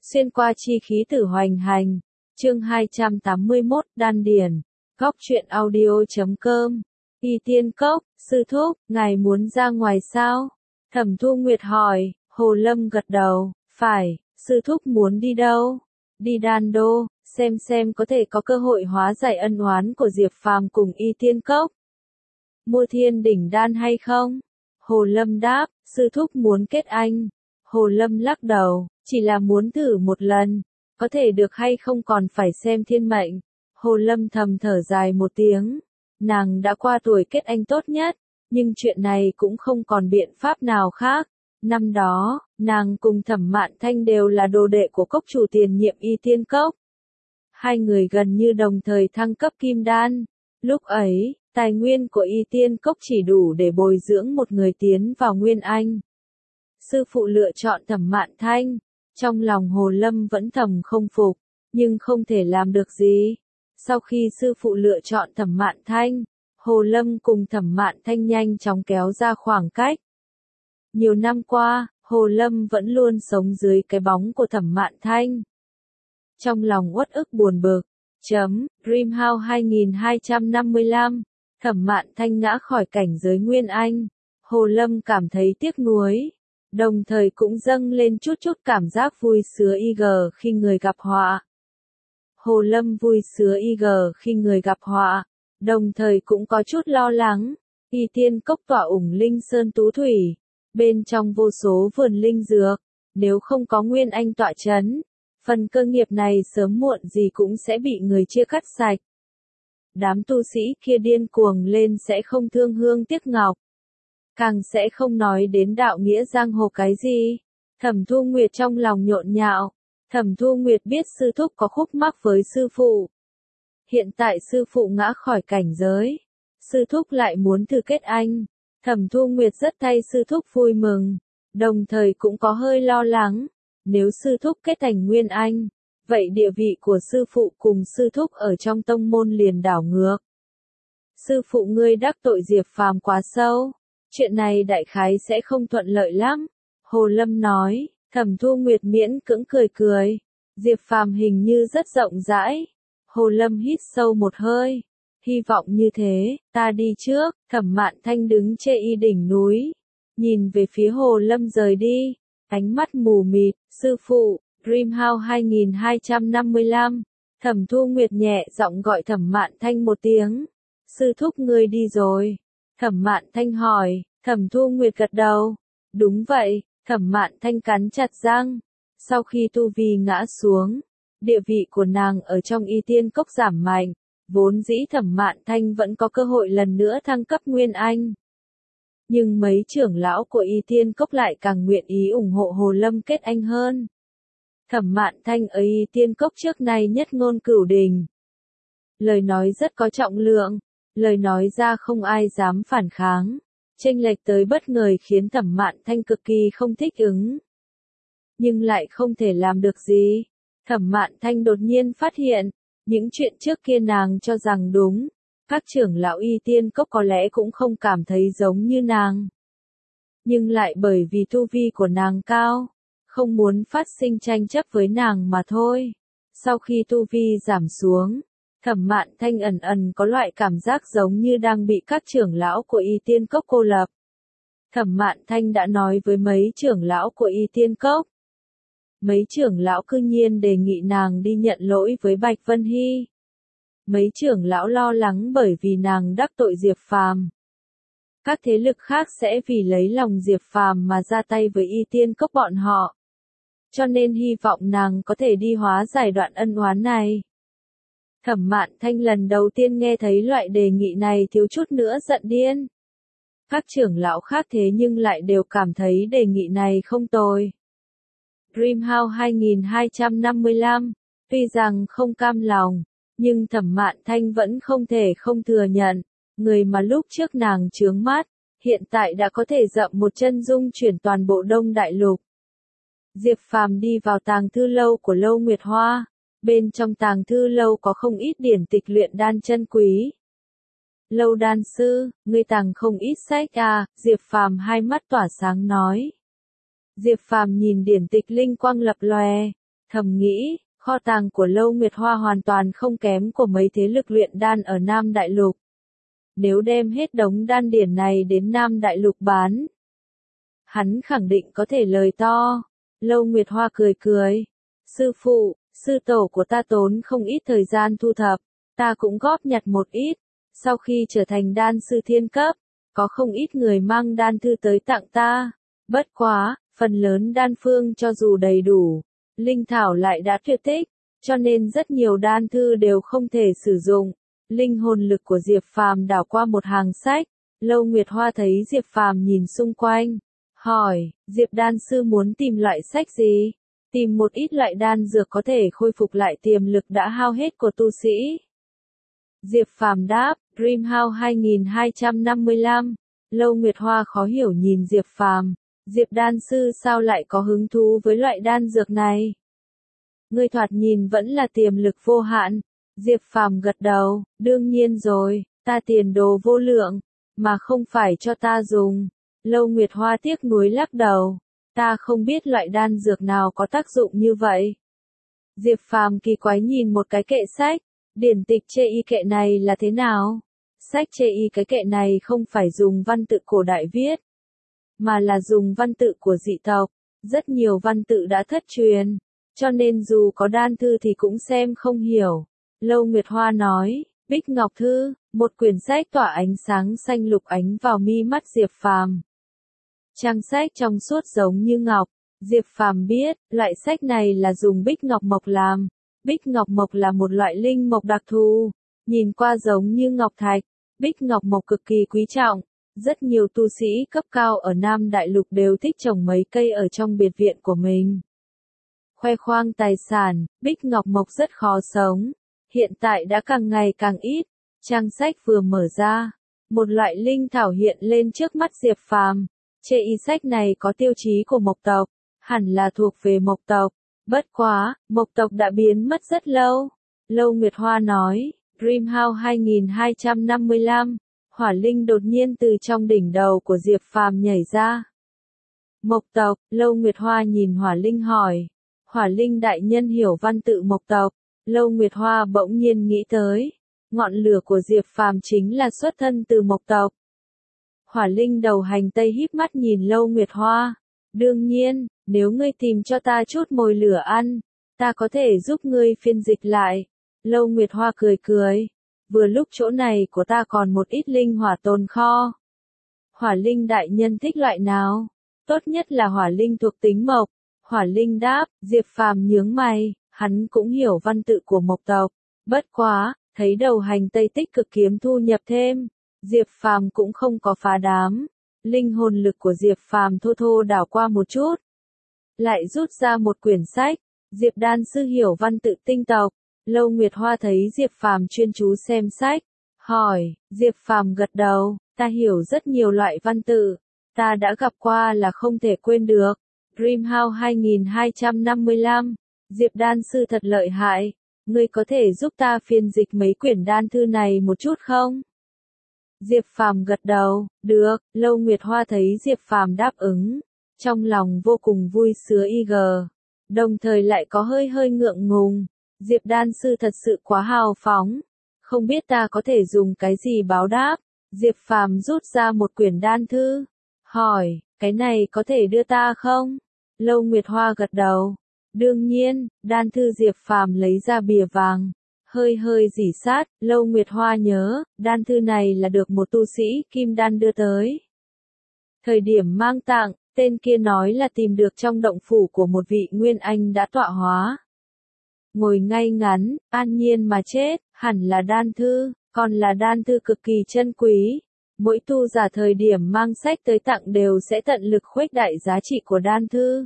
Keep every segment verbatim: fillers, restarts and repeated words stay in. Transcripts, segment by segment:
xuyên qua chi khí tử hoành hành. Chương hai trăm tám mươi mốt, Đan Điền. Góc truyện audio chấm com. Y Tiên Cốc, sư thúc, ngài muốn ra ngoài sao? Thẩm Thu Nguyệt hỏi. Hồ Lâm gật đầu, phải, sư thúc muốn đi đâu? Đi Đan Đô, xem xem có thể có cơ hội hóa giải ân oán của Diệp Phàm cùng Y Tiên Cốc. Mua thiên đỉnh đan hay không? Hồ Lâm đáp, sư thúc muốn kết anh. Hồ Lâm lắc đầu, chỉ là muốn thử một lần, có thể được hay không còn phải xem thiên mệnh. Hồ Lâm thầm thở dài một tiếng, nàng đã qua tuổi kết anh tốt nhất, nhưng chuyện này cũng không còn biện pháp nào khác. Năm đó, nàng cùng Thẩm Mạn Thanh đều là đồ đệ của cốc chủ tiền nhiệm Y Tiên Cốc. Hai người gần như đồng thời thăng cấp kim đan. Lúc ấy, tài nguyên của Y Tiên Cốc chỉ đủ để bồi dưỡng một người tiến vào Nguyên Anh. Sư phụ lựa chọn Thẩm Mạn Thanh, trong lòng Hồ Lâm vẫn thầm không phục, nhưng không thể làm được gì. Sau khi sư phụ lựa chọn Thẩm Mạn Thanh, Hồ Lâm cùng Thẩm Mạn Thanh nhanh chóng kéo ra khoảng cách. Nhiều năm qua, Hồ Lâm vẫn luôn sống dưới cái bóng của Thẩm Mạn Thanh. Trong lòng uất ức buồn bực. Chấm, Dreamhouse hai nghìn hai trăm năm mươi lăm, Thẩm Mạn Thanh ngã khỏi cảnh giới Nguyên Anh. Hồ Lâm cảm thấy tiếc nuối, đồng thời cũng dâng lên chút chút cảm giác vui sướng y gờ khi người gặp họa. Hồ Lâm vui sướng y gờ khi người gặp họa, đồng thời cũng có chút lo lắng. Y Tiên Cốc tọa ủng linh sơn tú thủy, bên trong vô số vườn linh dược, nếu không có Nguyên Anh tọa chấn, phần cơ nghiệp này sớm muộn gì cũng sẽ bị người chia cắt sạch. Đám tu sĩ kia điên cuồng lên sẽ không thương hương tiếc ngọc, càng sẽ không nói đến đạo nghĩa giang hồ cái gì. Thẩm Thu Nguyệt trong lòng nhộn nhạo. Thẩm Thu Nguyệt biết sư thúc có khúc mắc với sư phụ. Hiện tại sư phụ ngã khỏi cảnh giới, sư thúc lại muốn thử kết anh. Thẩm Thu Nguyệt rất thay sư thúc vui mừng, đồng thời cũng có hơi lo lắng. Nếu sư thúc kết thành Nguyên Anh, vậy địa vị của sư phụ cùng sư thúc ở trong tông môn liền đảo ngược. Sư phụ ngươi đắc tội Diệp Phàm quá sâu, chuyện này đại khái sẽ không thuận lợi lắm. Hồ Lâm nói. Thẩm Thu Nguyệt miễn cưỡng cười cười. Diệp Phàm hình như rất rộng rãi. Hồ Lâm hít sâu một hơi. Hy vọng như thế, ta đi trước. Thẩm Mạn Thanh đứng trên y đỉnh núi, nhìn về phía Hồ Lâm rời đi, ánh mắt mù mịt. Sư phụ, Dreamhouse hai nghìn hai trăm năm mươi lăm. Thẩm Thu Nguyệt nhẹ giọng gọi Thẩm Mạn Thanh một tiếng. Sư thúc ngươi đi rồi. Thẩm Mạn Thanh hỏi. Thẩm Thu Nguyệt gật đầu. Đúng vậy. Thẩm Mạn Thanh cắn chặt răng. Sau khi tu vi ngã xuống, địa vị của nàng ở trong Y Tiên Cốc giảm mạnh, vốn dĩ Thẩm Mạn Thanh vẫn có cơ hội lần nữa thăng cấp Nguyên Anh. Nhưng mấy trưởng lão của Y Tiên Cốc lại càng nguyện ý ủng hộ Hồ Lâm kết anh hơn. Thẩm Mạn Thanh ở Y Tiên Cốc trước nay nhất ngôn cửu đình. Lời nói rất có trọng lượng, lời nói ra không ai dám phản kháng. Chênh lệch tới bất ngờ khiến Thẩm Mạn Thanh cực kỳ không thích ứng. Nhưng lại không thể làm được gì. Thẩm Mạn Thanh đột nhiên phát hiện, những chuyện trước kia nàng cho rằng đúng, các trưởng lão Y Tiên Cốc có lẽ cũng không cảm thấy giống như nàng. Nhưng lại bởi vì tu vi của nàng cao, không muốn phát sinh tranh chấp với nàng mà thôi. Sau khi tu vi giảm xuống, Thẩm Mạn Thanh ẩn ẩn có loại cảm giác giống như đang bị các trưởng lão của Y Tiên Cốc cô lập. Thẩm Mạn Thanh đã nói với mấy trưởng lão của Y Tiên Cốc. Mấy trưởng lão cư nhiên đề nghị nàng đi nhận lỗi với Bạch Vân Hy. Mấy trưởng lão lo lắng bởi vì nàng đắc tội Diệp Phàm. Các thế lực khác sẽ vì lấy lòng Diệp Phàm mà ra tay với Y Tiên Cốc bọn họ. Cho nên hy vọng nàng có thể đi hóa giải đoạn ân oán này. Thẩm Mạn Thanh lần đầu tiên nghe thấy loại đề nghị này thiếu chút nữa giận điên. Các trưởng lão khác thế nhưng lại đều cảm thấy đề nghị này không tồi. Dreamhouse hai nghìn hai trăm năm mươi lăm, tuy rằng không cam lòng, nhưng Thẩm Mạn Thanh vẫn không thể không thừa nhận, người mà lúc trước nàng chướng mắt, hiện tại đã có thể dậm một chân dung chuyển toàn bộ Đông Đại Lục. Diệp Phàm đi vào tàng thư lâu của Lâu Nguyệt Hoa. Bên trong tàng thư lâu có không ít điển tịch luyện đan chân quý. Lâu đan sư, ngươi tàng không ít sách à, Diệp Phàm hai mắt tỏa sáng nói. Diệp Phàm nhìn điển tịch linh quang lập lòe, Thầm nghĩ, kho tàng của Lâu Nguyệt Hoa hoàn toàn không kém của mấy thế lực luyện đan ở Nam Đại Lục. Nếu đem hết đống đan điển này đến Nam Đại Lục bán, hắn khẳng định có thể lời to. Lâu Nguyệt Hoa cười cười. Sư phụ, sư tổ của ta tốn không ít thời gian thu thập, ta cũng góp nhặt một ít. Sau khi trở thành đan sư thiên cấp, có không ít người mang đan thư tới tặng ta. Bất quá, phần lớn đan phương cho dù đầy đủ, linh thảo lại đã tuyệt tích, cho nên rất nhiều đan thư đều không thể sử dụng. Linh hồn lực của Diệp Phàm đảo qua một hàng sách, Lâu Nguyệt Hoa thấy Diệp Phàm nhìn xung quanh, hỏi, Diệp đan sư muốn tìm loại sách gì? Tìm một ít loại đan dược có thể khôi phục lại tiềm lực đã hao hết của tu sĩ. Diệp Phàm đáp, Dreamhouse hai nghìn hai trăm năm mươi lăm. Lâu Nguyệt Hoa khó hiểu nhìn Diệp Phàm, Diệp đan sư sao lại có hứng thú với loại đan dược này? Ngươi thoạt nhìn vẫn là tiềm lực vô hạn. Diệp Phàm gật đầu, đương nhiên rồi, ta tiền đồ vô lượng, mà không phải cho ta dùng. Lâu Nguyệt Hoa tiếc nuối lắc đầu, ta không biết loại đan dược nào có tác dụng như vậy. Diệp Phàm kỳ quái nhìn một cái kệ sách, điển tịch chê y kệ này là thế nào? Sách chê y cái kệ này không phải dùng văn tự cổ đại viết, mà là dùng văn tự của dị tộc, rất nhiều văn tự đã thất truyền, cho nên dù có đan thư thì cũng xem không hiểu. Lâu Nguyệt Hoa nói, Bích Ngọc Thư, một quyển sách tỏa ánh sáng xanh lục ánh vào mi mắt Diệp Phàm. Trang sách trong suốt giống như ngọc, Diệp Phàm biết, loại sách này là dùng bích ngọc mộc làm. Bích ngọc mộc là một loại linh mộc đặc thù, nhìn qua giống như ngọc thạch, bích ngọc mộc cực kỳ quý trọng. Rất nhiều tu sĩ cấp cao ở Nam Đại Lục đều thích trồng mấy cây ở trong biệt viện của mình. Khoe khoang tài sản, bích ngọc mộc rất khó sống, hiện tại đã càng ngày càng ít. Trang sách vừa mở ra, một loại linh thảo hiện lên trước mắt Diệp Phàm. Chê y sách này có tiêu chí của mộc tộc, hẳn là thuộc về mộc tộc. Bất quá, mộc tộc đã biến mất rất lâu. Lâu Nguyệt Hoa nói, Dreamhouse hai nghìn hai trăm năm mươi lăm, hỏa linh đột nhiên từ trong đỉnh đầu của Diệp Phàm nhảy ra. Mộc tộc, Lâu Nguyệt Hoa nhìn hỏa linh hỏi, hỏa linh đại nhân hiểu văn tự mộc tộc. Lâu Nguyệt Hoa bỗng nhiên nghĩ tới, ngọn lửa của Diệp Phàm chính là xuất thân từ mộc tộc. Hỏa linh đầu hành tây híp mắt nhìn Lâu Nguyệt Hoa. Đương nhiên, nếu ngươi tìm cho ta chút mồi lửa ăn, ta có thể giúp ngươi phiên dịch lại. Lâu Nguyệt Hoa cười cười. Vừa lúc chỗ này của ta còn một ít linh hỏa tồn kho. Hỏa linh đại nhân thích loại nào? Tốt nhất là hỏa linh thuộc tính mộc. Hỏa linh đáp, Diệp Phàm nhướng mày, hắn cũng hiểu văn tự của mộc tộc. Bất quá, thấy đầu hành tây tích cực kiếm thu nhập thêm, Diệp Phàm cũng không có phá đám. Linh hồn lực của Diệp Phàm thô thô đảo qua một chút, lại rút ra một quyển sách. Diệp đan sư hiểu văn tự tinh tộc. Lâu Nguyệt Hoa thấy Diệp Phàm chuyên chú xem sách, hỏi, Diệp Phàm gật đầu, ta hiểu rất nhiều loại văn tự, ta đã gặp qua là không thể quên được. Dreamhouse hai nghìn hai trăm năm mươi lăm, Diệp đan sư thật lợi hại, ngươi có thể giúp ta phiên dịch mấy quyển đan thư này một chút không? Diệp Phàm gật đầu, được. Lâu Nguyệt Hoa thấy Diệp Phàm đáp ứng, trong lòng vô cùng vui sướng y gờ, đồng thời lại có hơi hơi ngượng ngùng. Diệp đan sư thật sự quá hào phóng, không biết ta có thể dùng cái gì báo đáp. Diệp Phàm rút ra một quyển đan thư, hỏi, cái này có thể đưa ta không? Lâu Nguyệt Hoa gật đầu, đương nhiên. Đan thư Diệp Phàm lấy ra bìa vàng, hơi hơi rỉ sát. Lâu Nguyệt Hoa nhớ, đan thư này là được một tu sĩ kim đan đưa tới. Thời điểm mang tặng, tên kia nói là tìm được trong động phủ của một vị nguyên anh đã tọa hóa. Ngồi ngay ngắn, an nhiên mà chết, hẳn là đan thư, còn là đan thư cực kỳ chân quý. Mỗi tu giả thời điểm mang sách tới tặng đều sẽ tận lực khuếch đại giá trị của đan thư.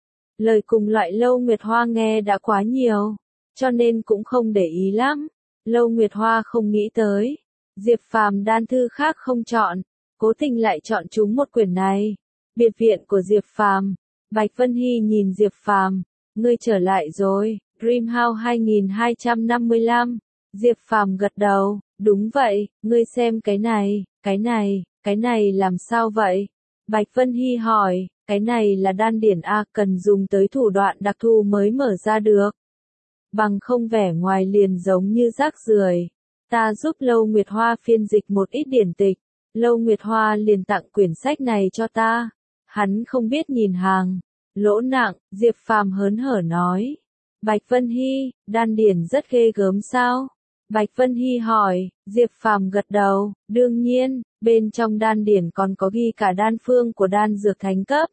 Lời cùng loại Lâu Nguyệt Hoa nghe đã quá nhiều, cho nên cũng không để ý lắm. Lâu Nguyệt Hoa không nghĩ tới, Diệp Phàm đan thư khác không chọn, cố tình lại chọn chúng một quyển này. Biệt viện của Diệp Phàm. Bạch Vân Hy nhìn Diệp Phàm, ngươi trở lại rồi. Dreamhouse hai nghìn hai trăm năm mươi lăm. Diệp Phàm gật đầu, đúng vậy, ngươi xem cái này, cái này, cái này làm sao vậy? Bạch Vân Hy hỏi, cái này là đan điển A, cần dùng tới thủ đoạn đặc thù mới mở ra được. Bằng không vẻ ngoài liền giống như rác rưởi. Ta giúp Lâu Nguyệt Hoa phiên dịch một ít điển tịch. Lâu Nguyệt Hoa liền tặng quyển sách này cho ta. Hắn không biết nhìn hàng. Lỗ nặng, Diệp Phàm hớn hở nói. Bạch Vân Hy, đan điển rất ghê gớm sao? Bạch Vân Hy hỏi, Diệp Phàm gật đầu, đương nhiên, bên trong đan điển còn có ghi cả đan phương của đan dược thánh cấp.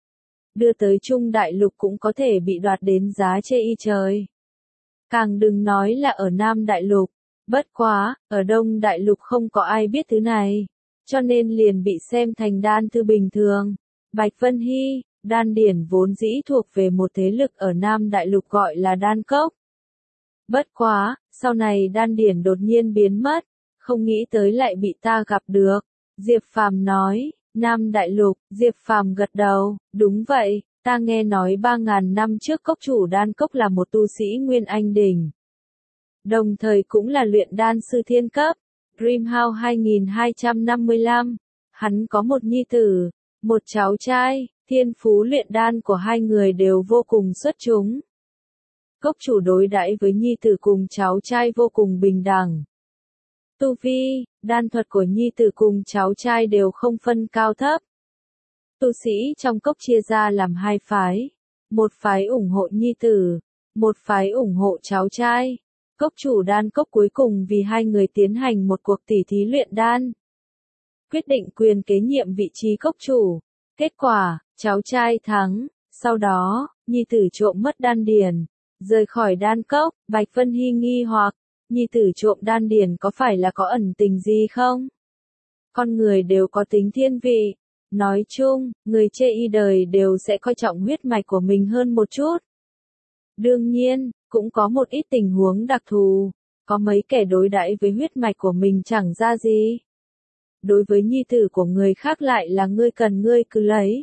Đưa tới Trung Đại Lục cũng có thể bị đoạt đến giá chê y trời. Càng đừng nói là ở Nam Đại Lục. Bất quá, ở Đông Đại Lục không có ai biết thứ này. Cho nên liền bị xem thành đan thư bình thường. Bạch Vân Hy, đan điển vốn dĩ thuộc về một thế lực ở Nam Đại Lục gọi là đan cốc. Bất quá, sau này đan điển đột nhiên biến mất. Không nghĩ tới lại bị ta gặp được. Diệp Phàm nói, Nam Đại Lục, Diệp Phàm gật đầu, đúng vậy, ta nghe nói ba ngàn năm trước cốc chủ đan cốc là một tu sĩ Nguyên Anh Đỉnh. Đồng thời cũng là luyện đan sư thiên cấp, Dreamhouse hai nghìn hai trăm năm mươi lăm. Hắn có một nhi tử, một cháu trai, thiên phú luyện đan của hai người đều vô cùng xuất chúng. Cốc chủ đối đãi với nhi tử cùng cháu trai vô cùng bình đẳng. Tu vi, đan thuật của nhi tử cùng cháu trai đều không phân cao thấp. Tu sĩ trong cốc chia ra làm hai phái. Một phái ủng hộ nhi tử, một phái ủng hộ cháu trai. Cốc chủ đan cốc cuối cùng vì hai người tiến hành một cuộc tỉ thí luyện đan. Quyết định quyền kế nhiệm vị trí cốc chủ. Kết quả, cháu trai thắng. Sau đó, nhi tử trộm mất đan điển. Rời khỏi đan cốc, Bạch Vân Hy nghi hoặc. Nhi tử trộm đan điển có phải là có ẩn tình gì không? Con người đều có tính thiên vị. Nói chung, người chê y đời đều sẽ coi trọng huyết mạch của mình hơn một chút. Đương nhiên, cũng có một ít tình huống đặc thù. Có mấy kẻ đối đãi với huyết mạch của mình chẳng ra gì. Đối với nhi tử của người khác lại là ngươi cần ngươi cứ lấy.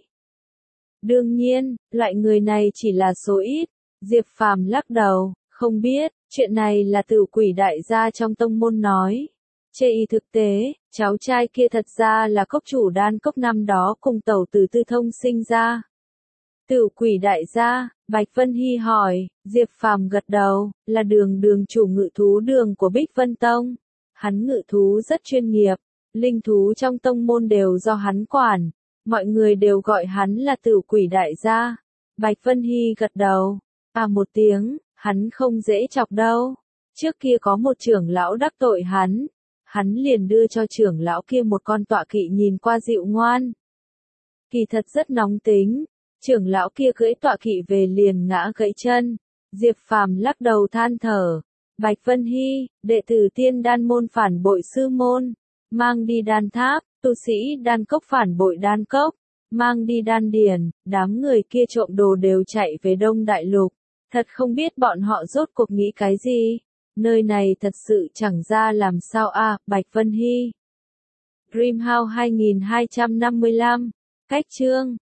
Đương nhiên, loại người này chỉ là số ít. Diệp Phàm lắc đầu, không biết, chuyện này là Tử Quỷ đại gia trong tông môn nói. Chê y thực tế, cháu trai kia thật ra là cốc chủ đan cốc năm đó cùng tẩu tử Tư Thông sinh ra. Tử Quỷ đại gia, Bạch Vân Hy hỏi, Diệp Phàm gật đầu, là đường đường chủ ngự thú đường của Bích Vân Tông. Hắn ngự thú rất chuyên nghiệp, linh thú trong tông môn đều do hắn quản, mọi người đều gọi hắn là Tử Quỷ đại gia. Bạch Vân Hy gật đầu, à một tiếng, hắn không dễ chọc đâu. Trước kia có một trưởng lão đắc tội hắn. Hắn liền đưa cho trưởng lão kia một con tọa kỵ nhìn qua dịu ngoan. Kỳ thật rất nóng tính, trưởng lão kia cưỡi tọa kỵ về liền ngã gãy chân. Diệp Phàm lắc đầu than thở. Bạch Vân Hy, đệ tử tiên đan môn phản bội sư môn, mang đi đan tháp, tu sĩ đan cốc phản bội đan cốc, mang đi đan điền, đám người kia trộm đồ đều chạy về Đông Đại Lục. Thật không biết bọn họ rốt cuộc nghĩ cái gì. Nơi này thật sự chẳng ra làm sao a. À, Bạch Vân Hy. Dreamhouse hai nghìn hai trăm năm mươi lăm. Cách chương.